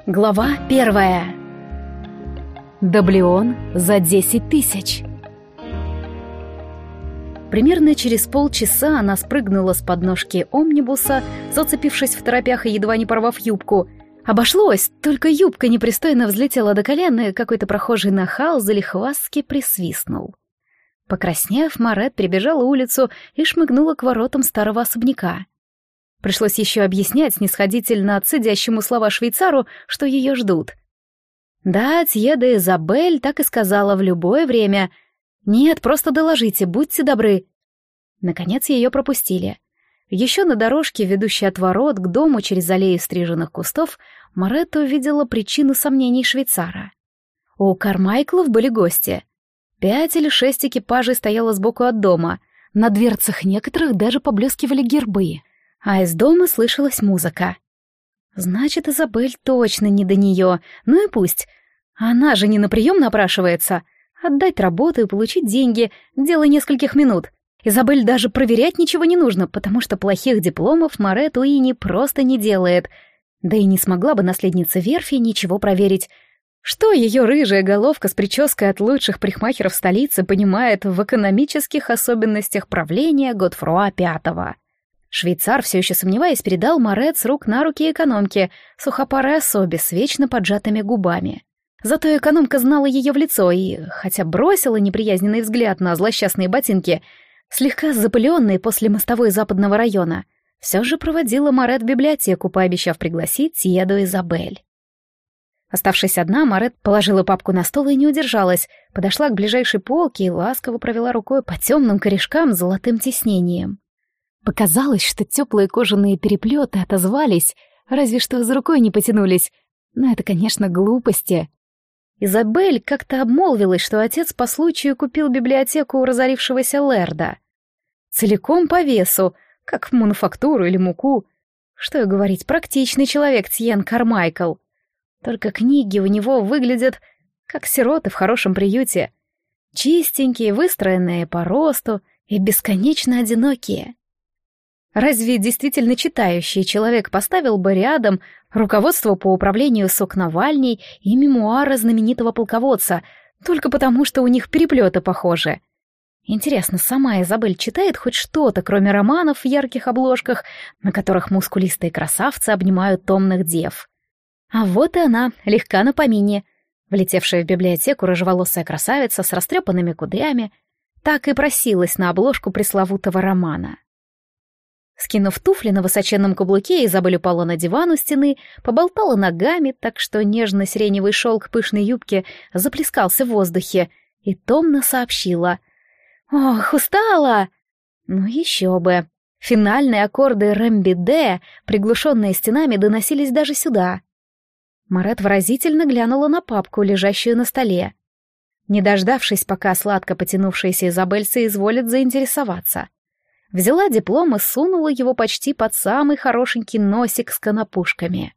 Глава 1. Доблеон за 10 тысяч. Примерно через полчаса она спрыгнула с подножки омнибуса, зацепившись в торопях и едва не порвав юбку. Обошлось, только юбка непристойно взлетела до колен, и какой-то прохожий нахал залихвастски присвистнул. Покраснев, Марет прибежала улицу и шмыгнула к воротам старого особняка. Пришлось еще объяснять снисходительно цедящему слова швейцару, что ее ждут. Да, Тьеда Изабель так и сказала в любое время. «Нет, просто доложите, будьте добры». Наконец ее пропустили. Еще на дорожке, ведущей от ворот к дому через аллею стриженных кустов, Марет увидела причину сомнений швейцара. У Кармайклов были гости. 5 или 6 экипажей стояло сбоку от дома. На дверцах некоторых даже поблескивали гербы. А из дома слышалась музыка. Значит, Изабель точно не до нее. Ну и пусть. Она же не на прием напрашивается. Отдать работу и получить деньги — дело нескольких минут. Изабель даже проверять ничего не нужно, потому что плохих дипломов Марет Уинни просто не делает. Да и не смогла бы наследница верфи ничего проверить. Что ее рыжая головка с прической от лучших парикмахеров столицы понимает в экономических особенностях правления Годфруа V? Швейцар, все еще сомневаясь, передал Марет с рук на руки экономке, сухопарой особе с вечно поджатыми губами. Зато экономка знала ее в лицо и, хотя бросила неприязненный взгляд на злосчастные ботинки, слегка запыленные после мостовой западного района, все же проводила Марет в библиотеку, пообещав пригласить Тьеду Изабель. Оставшись одна, Марет положила папку на стол и не удержалась, подошла к ближайшей полке и ласково провела рукой по темным корешкам с золотым тиснением. Показалось, что теплые кожаные переплеты отозвались, разве что за рукой не потянулись. Но это, конечно, глупости. Изабель как-то обмолвилась, что отец по случаю купил библиотеку у разорившегося лэрда. Целиком по весу, как в мануфактуру или муку. Что и говорить, практичный человек Тьен Кармайкл. Только книги у него выглядят как сироты в хорошем приюте. Чистенькие, выстроенные по росту и бесконечно одинокие. Разве действительно читающий человек поставил бы рядом руководство по управлению сокновальней и мемуары знаменитого полководца, только потому, что у них переплеты похожи? Интересно, сама Изабель читает хоть что-то, кроме романов в ярких обложках, на которых мускулистые красавцы обнимают томных дев? А вот и она, легка на помине. Влетевшая в библиотеку рыжеволосая красавица с растрепанными кудрями так и просилась на обложку пресловутого романа. Скинув туфли на высоченном каблуке, Изабель упала на диван у стены, поболтала ногами, так что нежно-сиреневый шелк пышной юбки заплескался в воздухе, и томно сообщила: «Ох, устала!» Ну еще бы! Финальные аккорды «Рэмби-Дэ», приглушенные стенами, доносились даже сюда. Марет выразительно глянула на папку, лежащую на столе. Не дождавшись, пока сладко потянувшаяся Изабель соизволит заинтересоваться, взяла диплом и сунула его почти под самый хорошенький носик с конопушками.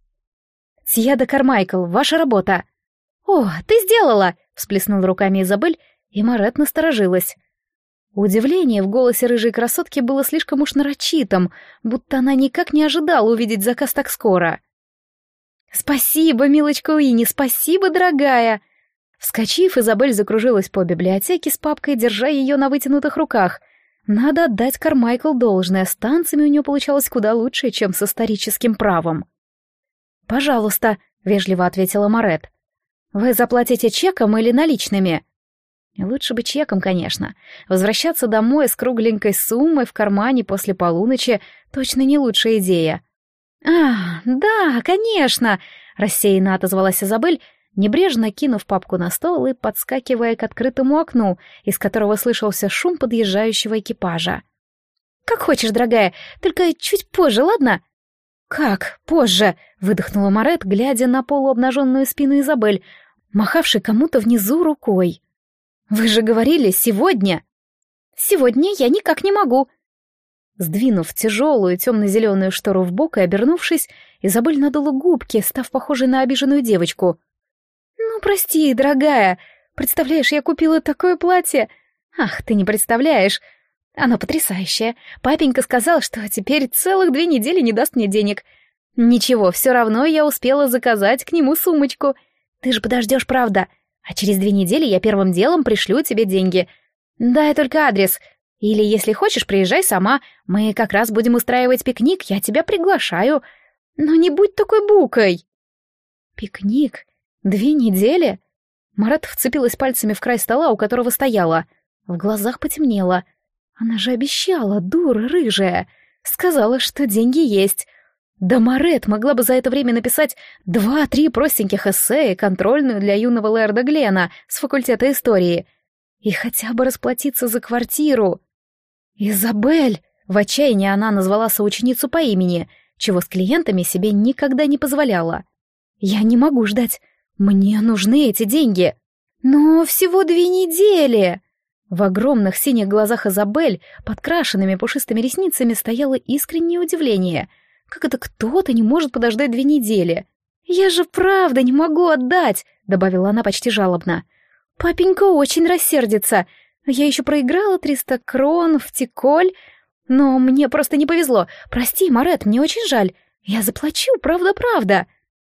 «Тьеда Кармайкл, ваша работа!» «О, ты сделала!» — всплеснула руками Изабель, и Марет насторожилась. Удивление в голосе рыжей красотки было слишком уж нарочитым, будто она никак не ожидала увидеть заказ так скоро. «Спасибо, милочка Уинни, спасибо, дорогая!» Вскочив, Изабель закружилась по библиотеке с папкой, держа ее на вытянутых руках. Надо отдать Кармайкл должное, с танцами у нее получалось куда лучше, чем с историческим правом. «Пожалуйста», — вежливо ответила Марет. «Вы заплатите чеком или наличными?» Лучше бы чеком, конечно. Возвращаться домой с кругленькой суммой в кармане после полуночи точно не лучшая идея. «А, да, конечно», — рассеянно отозвалась Изабель, небрежно кинув папку на стол и подскакивая к открытому окну, из которого слышался шум подъезжающего экипажа. «Как хочешь, дорогая, только чуть позже, ладно?» «Как позже?» — выдохнула Марет, глядя на полуобнаженную спину Изабель, махавшей кому-то внизу рукой. «Вы же говорили, сегодня!» «Сегодня я никак не могу!» Сдвинув тяжелую темно-зеленую штору вбок и обернувшись, Изабель надула губки, став похожей на обиженную девочку. «Ну, прости, дорогая, представляешь, я купила такое платье. Ах, ты не представляешь. Оно потрясающее. Папенька сказал, что теперь целых 2 недели не даст мне денег. Ничего, все равно я успела заказать к нему сумочку. Ты же подождешь, правда? А через 2 недели я первым делом пришлю тебе деньги. Дай только адрес. Или, если хочешь, приезжай сама. Мы как раз будем устраивать пикник, я тебя приглашаю. Но не будь такой букой. Пикник? 2 недели? Марат вцепилась пальцами в край стола, у которого стояла. В глазах потемнело. Она же обещала, дура рыжая. Сказала, что деньги есть. Да Марет могла бы за это время написать 2-3 простеньких эссе и контрольную для юного лэрда Глена с факультета истории. И хотя бы расплатиться за квартиру. «Изабель!» — в отчаянии она назвала соученицу по имени, чего с клиентами себе никогда не позволяла. «Я не могу ждать. Мне нужны эти деньги. Но всего 2 недели!» В огромных синих глазах Изабель, подкрашенными пушистыми ресницами, стояло искреннее удивление. Как это кто-то не может подождать 2 недели? «Я же правда не могу отдать!» — добавила она почти жалобно. «Папенька очень рассердится. Я еще проиграла 300 крон в Тиколь, но мне просто не повезло. Прости, Марет, мне очень жаль. Я заплачу, правда-правда».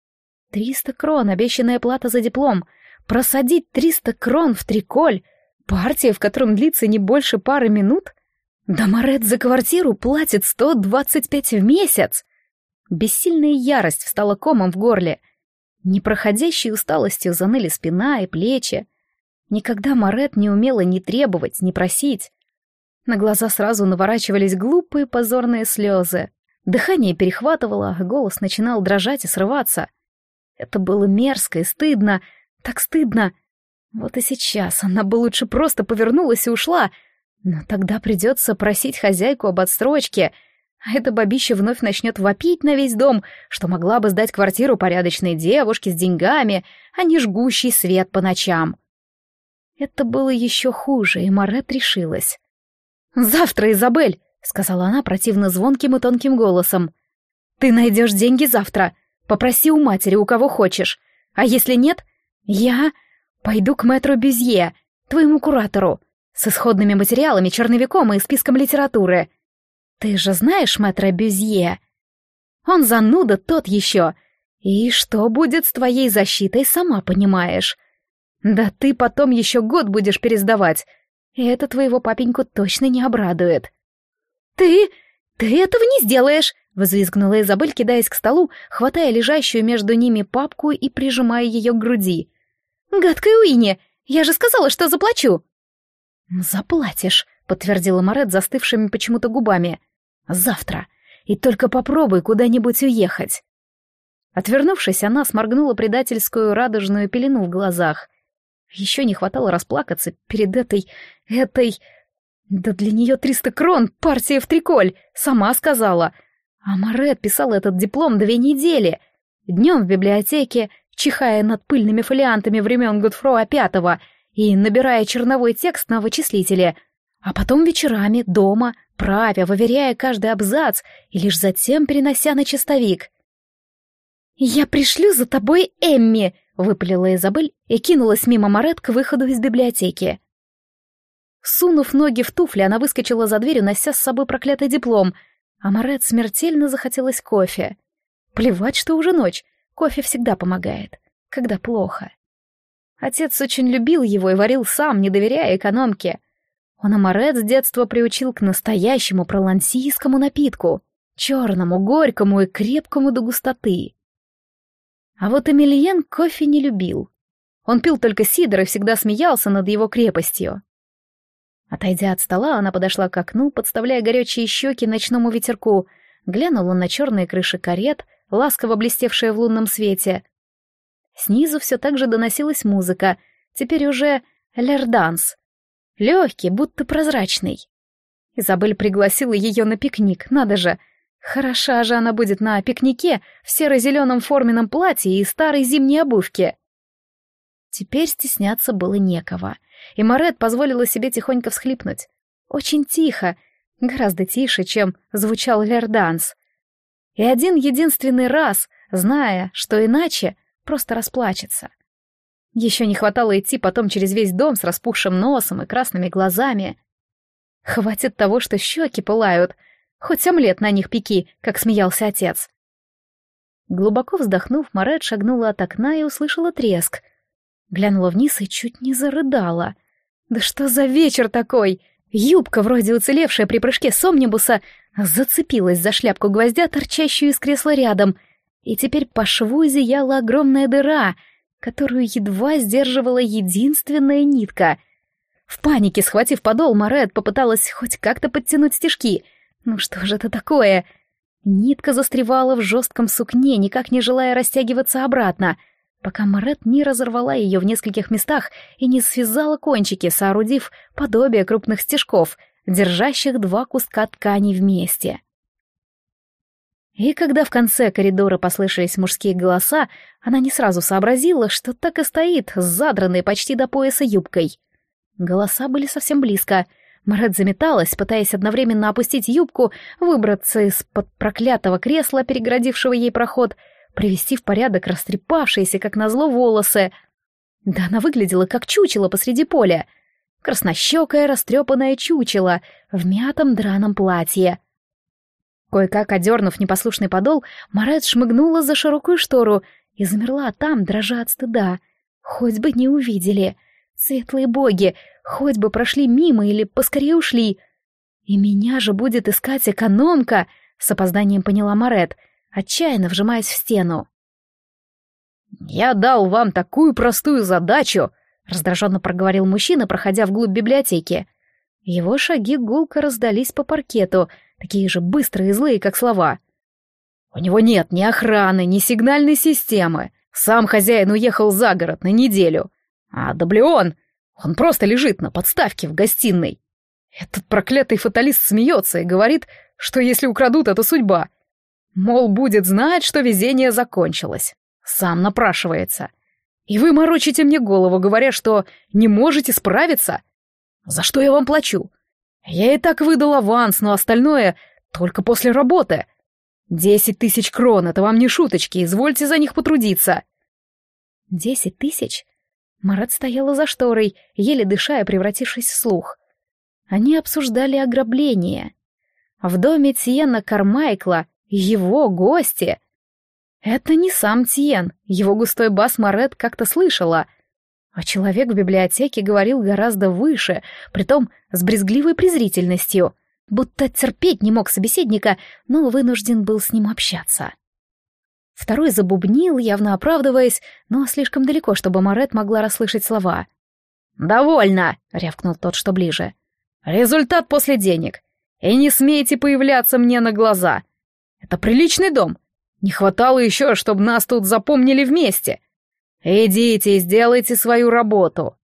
300 крон — обещанная плата за диплом. Просадить 300 крон в Триколь — партия, в котором длится не больше пары минут? Да Марет за квартиру платит 125 в месяц. Бессильная ярость встала комом в горле. Непроходящей усталостью заныли спина и плечи. Никогда Марет не умела ни требовать, ни просить. На глаза сразу наворачивались глупые позорные слезы. Дыхание перехватывало, а голос начинал дрожать и срываться. Это было мерзко и стыдно, так стыдно. Вот и сейчас она бы лучше просто повернулась и ушла, но тогда придется просить хозяйку об отсрочке, а эта бабища вновь начнет вопить на весь дом, что могла бы сдать квартиру порядочной девушке с деньгами, а не жгущий свет по ночам. Это было еще хуже, и Марет решилась. «Завтра, Изабель!» — сказала она противно звонким и тонким голосом. «Ты найдешь деньги завтра. Попроси у матери, у кого хочешь. А если нет, я пойду к мэтру Бюзье, твоему куратору, с исходными материалами, черновиком и списком литературы. Ты же знаешь мэтра Бюзье? Он зануда тот еще. И что будет с твоей защитой, сама понимаешь. Да ты потом еще год будешь пересдавать, и это твоего папеньку точно не обрадует». «Ты этого не сделаешь!» — взвизгнула Изабель, кидаясь к столу, хватая лежащую между ними папку и прижимая ее к груди. «Гадкая Уинни! Я же сказала, что заплачу!» «Заплатишь», — подтвердила Марет застывшими почему-то губами. «Завтра. И только попробуй куда-нибудь уехать». Отвернувшись, она сморгнула предательскую радужную пелену в глазах. Еще не хватало расплакаться перед этой... Да для нее 300 крон, партия в Триколь, сама сказала. А Марет писала этот диплом 2 недели. Днем в библиотеке, чихая над пыльными фолиантами времен Годфроя V и набирая черновой текст на вычислителе, а потом вечерами, дома, правя, выверяя каждый абзац и лишь затем перенося на чистовик. «Я пришлю за тобой Эмми», — выпалила Изабель и кинулась мимо Марет к выходу из библиотеки. Сунув ноги в туфли, она выскочила за дверь, унося с собой проклятый диплом, а Марет смертельно захотелось кофе. Плевать, что уже ночь, кофе всегда помогает, когда плохо. Отец очень любил его и варил сам, не доверяя экономке. Он и Марет с детства приучил к настоящему пролансийскому напитку, черному, горькому и крепкому до густоты. А вот Эмильен кофе не любил. Он пил только сидр и всегда смеялся над его крепостью. Отойдя от стола, она подошла к окну, подставляя горячие щеки ночному ветерку, глянула на черные крыши карет, ласково блестевшие в лунном свете. Снизу все так же доносилась музыка, теперь уже лерданс, легкий, будто прозрачный. Изабель пригласила ее на пикник, надо же. Хороша же она будет на пикнике в серо-зеленом форменном платье и старой зимней обувке. Теперь стесняться было некого, и Марет позволила себе тихонько всхлипнуть. Очень тихо, гораздо тише, чем звучал лерданс. И один единственный раз, зная, что иначе, просто расплачется. Еще не хватало идти потом через весь дом с распухшим носом и красными глазами. Хватит того, что щеки пылают, хоть омлет на них пеки, как смеялся отец. Глубоко вздохнув, Марет шагнула от окна и услышала треск. Глянула вниз и чуть не зарыдала. Да что за вечер такой? Юбка, вроде уцелевшая при прыжке с омнибуса, зацепилась за шляпку гвоздя, торчащую из кресла рядом, и теперь по шву зияла огромная дыра, которую едва сдерживала единственная нитка. В панике, схватив подол, Марет попыталась хоть как-то подтянуть стежки. Ну что же это такое? Нитка застревала в жестком сукне, никак не желая растягиваться обратно, пока Марет не разорвала ее в нескольких местах и не связала кончики, соорудив подобие крупных стежков, держащих два куска ткани вместе. И когда в конце коридора послышались мужские голоса, она не сразу сообразила, что так и стоит с задранной почти до пояса юбкой. Голоса были совсем близко. Марет заметалась, пытаясь одновременно опустить юбку, выбраться из-под проклятого кресла, перегородившего ей проход, привести в порядок растрепавшиеся, как назло, волосы. Да она выглядела, как чучело посреди поля. Краснощекое, растрепанное чучело в мятом драном платье. Кое-как одернув непослушный подол, Марет шмыгнула за широкую штору и замерла там, дрожа от стыда. Хоть бы не увидели. Светлые боги, хоть бы прошли мимо или поскорее ушли. И меня же будет искать экономка, с опозданием поняла Марет, отчаянно вжимаясь в стену. «Я дал вам такую простую задачу», — раздраженно проговорил мужчина, проходя вглубь библиотеки. Его шаги гулко раздались по паркету, такие же быстрые и злые, как слова. «У него нет ни охраны, ни сигнальной системы. Сам хозяин уехал за город на неделю. А Доблеон, он просто лежит на подставке в гостиной. Этот проклятый фаталист смеется и говорит, что если украдут, это судьба. Мол, будет знать, что везение закончилось. Сам напрашивается. И вы морочите мне голову, говоря, что не можете справиться. За что я вам плачу? Я и так выдал аванс, но остальное только после работы. 10 000 крон — это вам не шуточки, извольте за них потрудиться». 10 000? Марет стояла за шторой, еле дыша и превратившись в слух. Они обсуждали ограбление. В доме Тиена Кармайкла его гости. Это не сам Тиен, его густой бас Марет как-то слышала. А человек в библиотеке говорил гораздо выше, притом с брезгливой презрительностью, будто терпеть не мог собеседника, но вынужден был с ним общаться. Второй забубнил, явно оправдываясь, но слишком далеко, чтобы Марет могла расслышать слова. «Довольно!» — рявкнул тот, что ближе. «Результат после денег. И не смейте появляться мне на глаза. Это приличный дом. Не хватало еще, чтобы нас тут запомнили вместе. Идите и сделайте свою работу».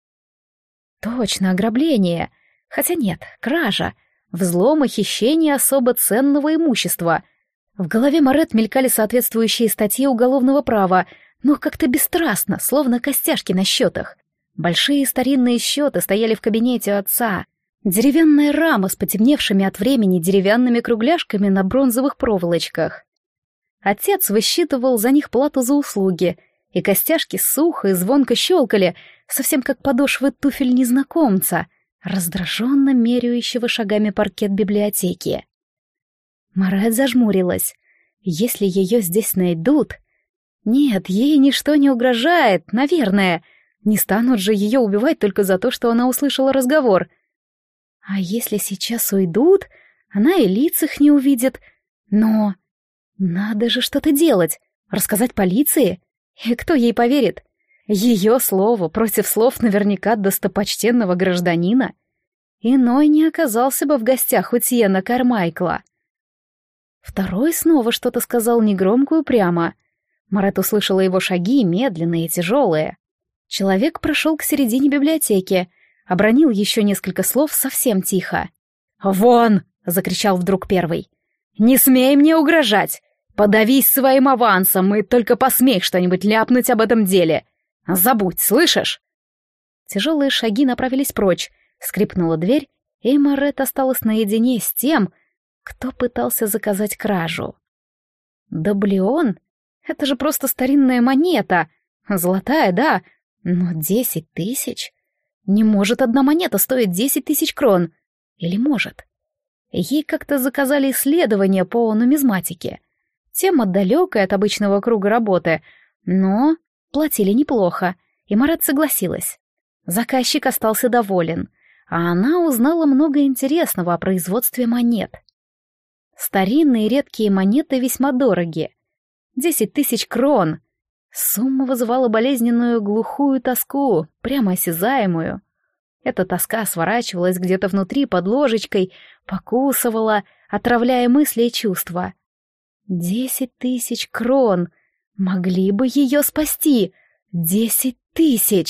Точно, ограбление. Хотя нет, кража. Взлом и хищение особо ценного имущества. В голове Марет мелькали соответствующие статьи уголовного права, но как-то бесстрастно, словно костяшки на счетах. Большие старинные счеты стояли в кабинете отца. Деревянная рама с потемневшими от времени деревянными кругляшками на бронзовых проволочках. Отец высчитывал за них плату за услуги, и костяшки сухо и звонко щелкали, совсем как подошвы туфель незнакомца, раздраженно меряющего шагами паркет библиотеки. Марет зажмурилась. Если ее здесь найдут... Нет, ей ничто не угрожает, наверное. Не станут же ее убивать только за то, что она услышала разговор. А если сейчас уйдут, она и лиц их не увидит. Но надо же что-то делать, рассказать полиции. И кто ей поверит? Ее слово против слов наверняка достопочтенного гражданина. Иной не оказался бы в гостях у Тиена Кармайкла. Второй снова что-то сказал негромко и упрямо. Марет услышала его шаги, медленные и тяжелые. Человек прошел к середине библиотеки, обронил еще несколько слов совсем тихо. «Вон!» — закричал вдруг первый. «Не смей мне угрожать! Подавись своим авансом и только посмей что-нибудь ляпнуть об этом деле! Забудь, слышишь?» Тяжелые шаги направились прочь, скрипнула дверь, и Марет осталась наедине с тем, кто пытался заказать кражу. Доблеон? Это же просто старинная монета. Золотая, да, но 10 000? Не может одна монета стоить 10 000 крон. Или может? Ей как-то заказали исследование по нумизматике. Тема далекая от обычного круга работы, но платили неплохо, и Марет согласилась. Заказчик остался доволен, а она узнала много интересного о производстве монет. Старинные редкие монеты весьма дороги. 10 000 крон. Сумма вызывала болезненную глухую тоску, прямо осязаемую. Эта тоска сворачивалась где-то внутри под ложечкой, покусывала, отравляя мысли и чувства. 10 000 крон. Могли бы ее спасти. 10 000.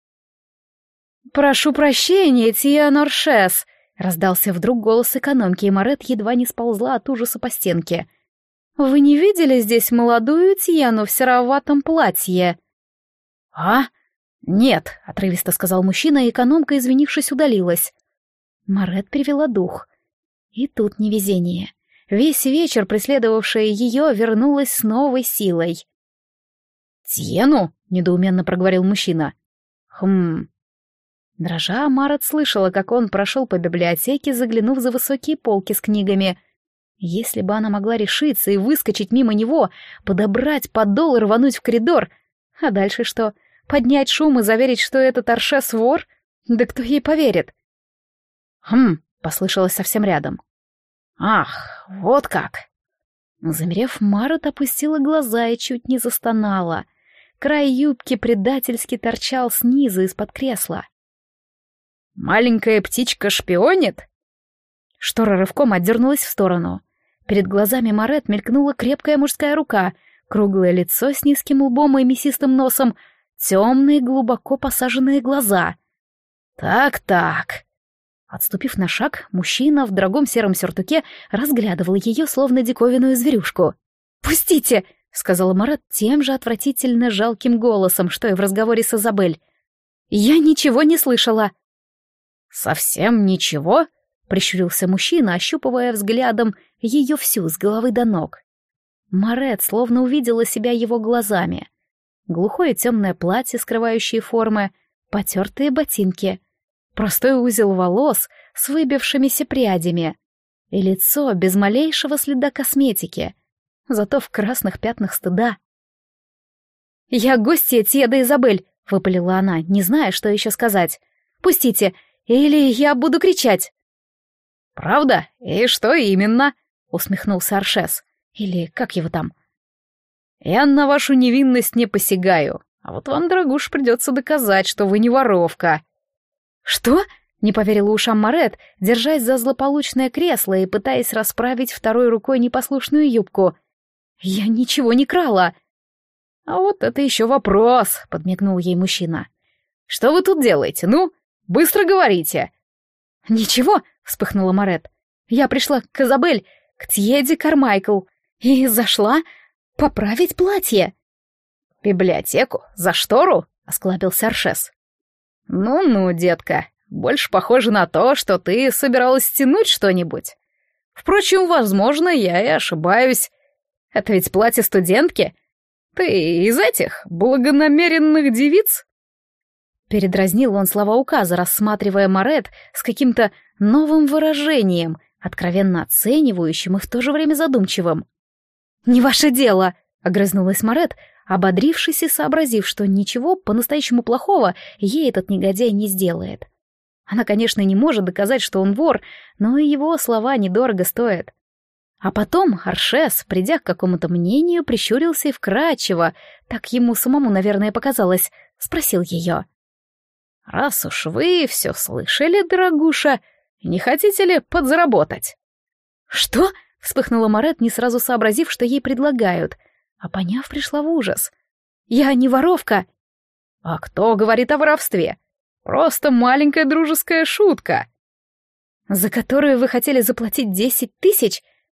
«Прошу прощения, Тия Норшес», — раздался вдруг голос экономки, и Марет едва не сползла от ужаса по стенке. «Вы не видели здесь молодую Тьену в сероватом платье?» «А? Нет», — отрывисто сказал мужчина, и экономка, извинившись, удалилась. Марет перевела дух. И тут невезение. Весь вечер, преследовавшая ее, вернулась с новой силой. «Тьену?» — недоуменно проговорил мужчина. «Хм...» Дрожа, Марет слышала, как он прошел по библиотеке, заглянув за высокие полки с книгами. Если бы она могла решиться и выскочить мимо него, подобрать подол и рвануть в коридор. А дальше что? Поднять шум и заверить, что этот Аршес вор? Да кто ей поверит? «Хм...» — послышалось совсем рядом. «Ах, вот как!» Замерев, Марет опустила глаза и чуть не застонала. Край юбки предательски торчал снизу из-под кресла. «Маленькая птичка шпионит?» Штора рывком отдернулась в сторону. Перед глазами Марет мелькнула крепкая мужская рука, круглое лицо с низким лбом и мясистым носом, темные глубоко посаженные глаза. «Так-так...» Отступив на шаг, мужчина в дорогом сером сюртуке разглядывал ее, словно диковинную зверюшку. «Пустите!» — сказала Марет тем же отвратительно жалким голосом, что и в разговоре с Изабель. «Я ничего не слышала». «Совсем ничего?» — прищурился мужчина, ощупывая взглядом ее всю с головы до ног. Марет словно увидела себя его глазами. Глухое темное платье, скрывающее формы, потертые ботинки, простой узел волос с выбившимися прядями и лицо без малейшего следа косметики, зато в красных пятнах стыда. «Я гостья Тьеда Изабель», — выпалила она, не зная, что еще сказать. «Пустите, или я буду кричать». «Правда? И что именно?» — усмехнулся Аршес. «Или как его там?» «Я на вашу невинность не посягаю, а вот вам, дорогуш, придется доказать, что вы не воровка». «Что?» — не поверила ушам Марет, держась за злополучное кресло и пытаясь расправить второй рукой непослушную юбку. «Я ничего не крала». «А вот это еще вопрос», — подмигнул ей мужчина. «Что вы тут делаете? Ну, быстро говорите». «Ничего», — вспыхнула Марет. «Я пришла к Изабель, к Тьеде Кармайкл, и зашла поправить платье». «Библиотеку? За штору?» — осклабился Аршес. «Ну-ну, детка, больше похоже на то, что ты собиралась стянуть что-нибудь. Впрочем, возможно, я и ошибаюсь. Это ведь платье студентки. Ты из этих благонамеренных девиц?» Передразнил он слова указа, рассматривая Марет с каким-то новым выражением, откровенно оценивающим и в то же время задумчивым. «Не ваше дело!» — огрызнулась Марет, ободрившись и сообразив, что ничего по-настоящему плохого ей этот негодяй не сделает. Она, конечно, не может доказать, что он вор, но и его слова недорого стоят. А потом Аршес, придя к какому-то мнению, прищурился и вкрадчиво, так ему самому, наверное, показалось, спросил ее. «Раз уж вы все слышали, дорогуша, не хотите ли подзаработать?» «Что?» — вспыхнула Марет, не сразу сообразив, что ей предлагают, а поняв, пришла в ужас. «Я не воровка!» «А кто говорит о воровстве? Просто маленькая дружеская шутка!» «За которую вы хотели заплатить 10 000?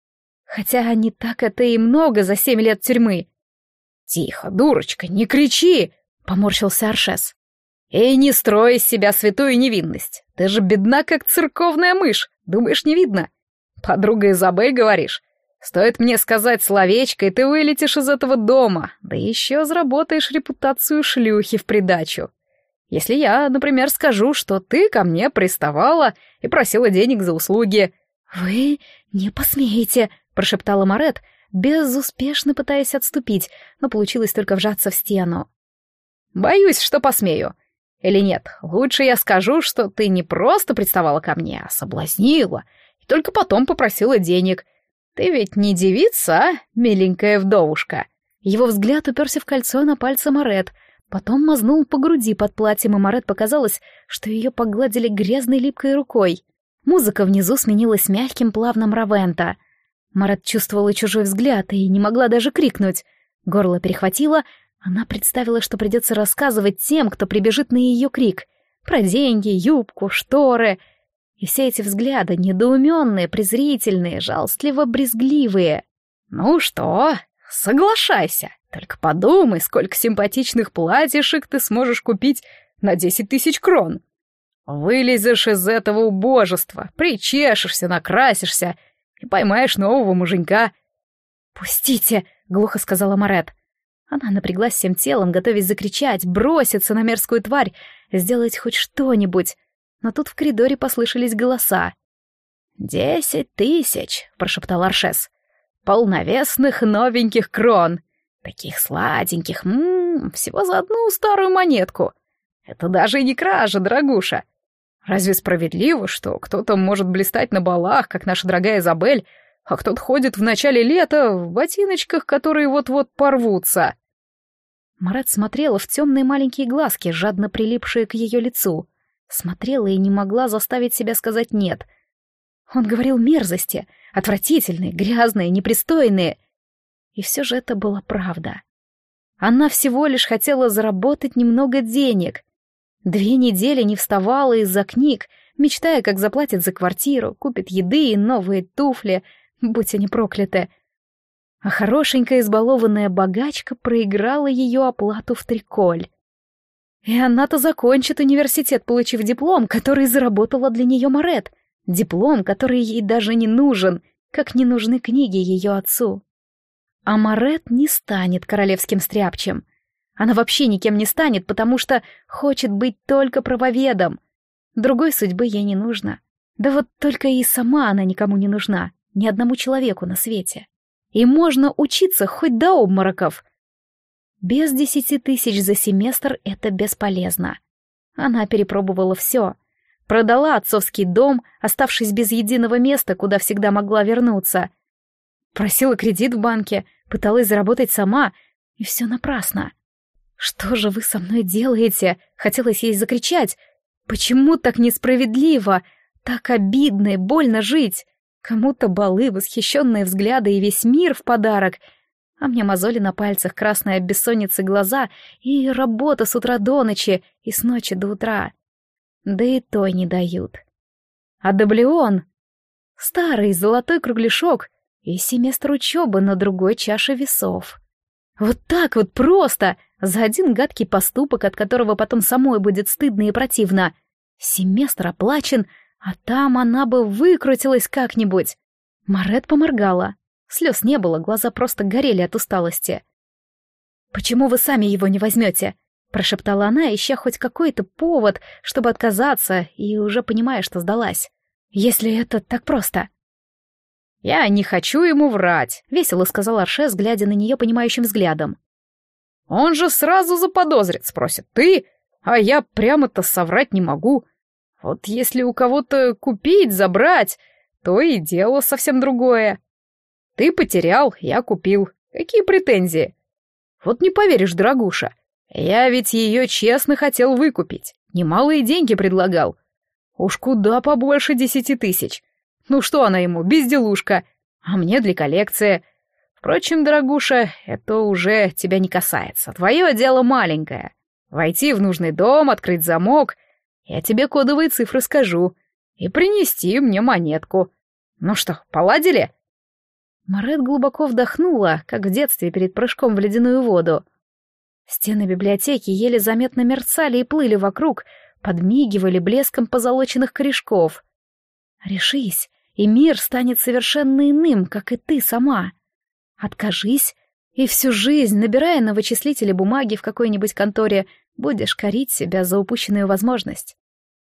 Хотя не так это и много за 7 лет тюрьмы». «Тихо, дурочка, не кричи!» — поморщился Аршес. «Эй, не строй из себя святую невинность. Ты же бедна, как церковная мышь. Думаешь, не видно? Подруга Изабель, говоришь? Стоит мне сказать словечко, и ты вылетишь из этого дома, да еще заработаешь репутацию шлюхи в придачу. Если я, например, скажу, что ты ко мне приставала и просила денег за услуги...» «Вы не посмеете», — прошептала Марет, безуспешно пытаясь отступить, но получилось только вжаться в стену. «Боюсь, что посмею. Или нет, лучше я скажу, что ты не просто приставала ко мне, а соблазнила, и только потом попросила денег. Ты ведь не девица, а, миленькая вдовушка?» Его взгляд уперся в кольцо на пальце Марет, потом мазнул по груди под платьем, и Марет показалось, что ее погладили грязной липкой рукой. Музыка внизу сменилась мягким плавным равента. Марет чувствовала чужой взгляд и не могла даже крикнуть. Горло перехватило, она представила, что придется рассказывать тем, кто прибежит на ее крик. Про деньги, юбку, шторы. И все эти взгляды, недоуменные, презрительные, жалостливо-брезгливые. «Ну что, соглашайся. Только подумай, сколько симпатичных платьишек ты сможешь купить на 10 000 крон. Вылезешь из этого убожества, причешешься, накрасишься и поймаешь нового муженька». «Пустите!» — глухо сказала Марет. Она напряглась всем телом, готовясь закричать, броситься на мерзкую тварь, сделать хоть что-нибудь. Но тут в коридоре послышались голоса. 10 000, прошептал Аршес. «Полновесных новеньких крон. Таких сладеньких, всего за одну старую монетку. Это даже и не кража, дорогуша. Разве справедливо, что кто-то может блистать на балах, как наша дорогая Изабель, а кто-то ходит в начале лета в ботиночках, которые вот-вот порвутся?» Марет смотрела в темные маленькие глазки, жадно прилипшие к ее лицу. Смотрела и не могла заставить себя сказать «нет». Он говорил мерзости, отвратительные, грязные, непристойные. И все же это была правда. Она всего лишь хотела заработать немного денег. 2 недели не вставала из-за книг, мечтая, как заплатит за квартиру, купит еды и новые туфли, будь они прокляты. А хорошенькая избалованная богачка проиграла ее оплату в триколь. И она-то закончит университет, получив диплом, который заработала для нее Марет. Диплом, который ей даже не нужен, как не нужны книги ее отцу. А Марет не станет королевским стряпчем. Она вообще никем не станет, потому что хочет быть только правоведом. Другой судьбы ей не нужно. Да вот только и сама она никому не нужна, ни одному человеку на свете. И можно учиться хоть до обмороков. Без 10 000 за семестр это бесполезно. Она перепробовала все. Продала отцовский дом, оставшись без единого места, куда всегда могла вернуться. Просила кредит в банке, пыталась заработать сама, и все напрасно. «Что же вы со мной делаете?» — хотелось ей закричать. «Почему так несправедливо? Так обидно и больно жить? Кому-то балы, восхищенные взгляды и весь мир в подарок, а мне мозоли на пальцах, красные от бессонницы глаза и работа с утра до ночи и с ночи до утра. Да и той не дают. А доблеон — старый золотой кругляшок и семестр учебы на другой чаше весов. Вот так вот просто, за один гадкий поступок, от которого потом самой будет стыдно и противно. Семестр оплачен, а там она бы выкрутилась как-нибудь. Марет поморгала. Слез не было, глаза просто горели от усталости. «Почему вы сами его не возьмете?» — прошептала она, ища хоть какой-то повод, чтобы отказаться, и уже понимая, что сдалась. «Если это так просто». «Я не хочу ему врать», — весело сказал Аршес, глядя на нее понимающим взглядом. «Он же сразу заподозрит, спросит, ты, а я прямо-то соврать не могу. Вот если у кого-то купить, забрать, то и дело совсем другое. Ты потерял, я купил. Какие претензии? Вот не поверишь, дорогуша, я ведь ее честно хотел выкупить, немалые деньги предлагал. Уж куда побольше 10 000. Ну что она ему, безделушка, а мне для коллекции. Впрочем, дорогуша, это уже тебя не касается, твое дело маленькое. Войти в нужный дом, открыть замок, я тебе кодовые цифры скажу, и принести мне монетку. Ну что, поладили?» Марет глубоко вдохнула, как в детстве перед прыжком в ледяную воду. Стены библиотеки еле заметно мерцали и плыли вокруг, подмигивали блеском позолоченных корешков. «Решись, и мир станет совершенно иным, как и ты сама. Откажись, и всю жизнь, набирая на вычислителе бумаги в какой-нибудь конторе, будешь корить себя за упущенную возможность.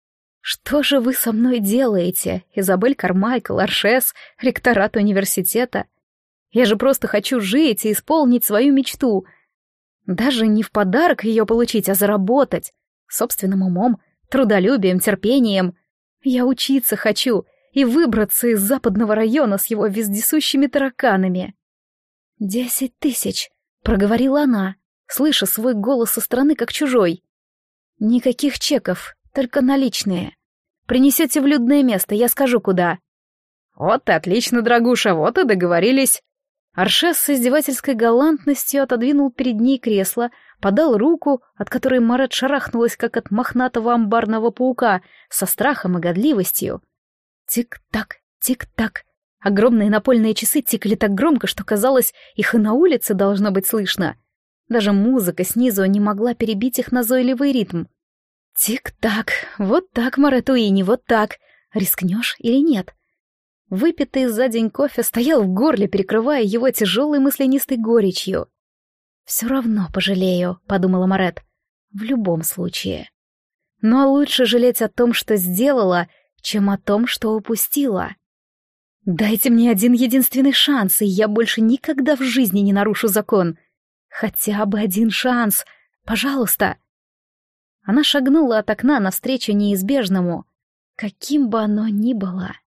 Что же вы со мной делаете, Изабель Кармайкл, Аршес, ректорат университета? Я же просто хочу жить и исполнить свою мечту. Даже не в подарок ее получить, а заработать. Собственным умом, трудолюбием, терпением. Я учиться хочу и выбраться из западного района с его вездесущими тараканами. 10 000, проговорила она, слыша свой голос со стороны как чужой. Никаких чеков, только наличные. Принесете в людное место, я скажу куда. Вот и отлично, дорогуша, вот и договорились. Аршес с издевательской галантностью отодвинул перед ней кресло, подал руку, от которой Марет шарахнулась, как от мохнатого амбарного паука, со страхом и годливостью. Тик-так, тик-так. Огромные напольные часы тикали так громко, что казалось, их и на улице должно быть слышно. Даже музыка снизу не могла перебить их назойливый ритм. Тик-так, вот так, Марет Уинни, вот так. Рискнешь или нет? Выпитый за день кофе стоял в горле, перекрывая его тяжелой мысленистой горечью. «Все равно пожалею», — подумала Марет. «В любом случае. Но лучше жалеть о том, что сделала, чем о том, что упустила. Дайте мне один единственный шанс, и я больше никогда в жизни не нарушу закон. Хотя бы один шанс. Пожалуйста». Она шагнула от окна навстречу неизбежному, каким бы оно ни было.